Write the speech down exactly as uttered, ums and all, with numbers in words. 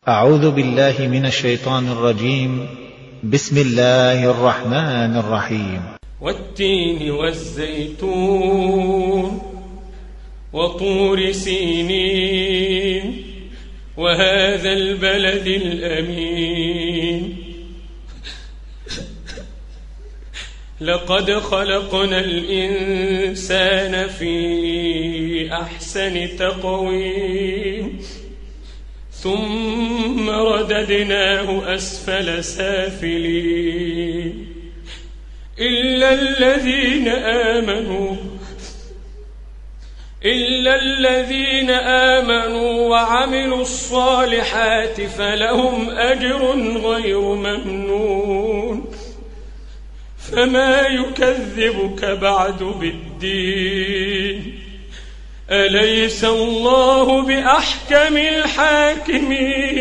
أعوذ بالله من الشيطان الرجيم. بسم الله الرحمن الرحيم. والتين والزيتون وطور سينين وهذا البلد الأمين لقد خلقنا الإنسان في أحسن تقويم ثم رددناه أسفل سافلين إلا الذين آمنوا إلا الذين آمنوا وعملوا الصالحات فلهم أجر غير ممنون فما يكذبك بعد بالدين أليس الله بأحكم الحاكمين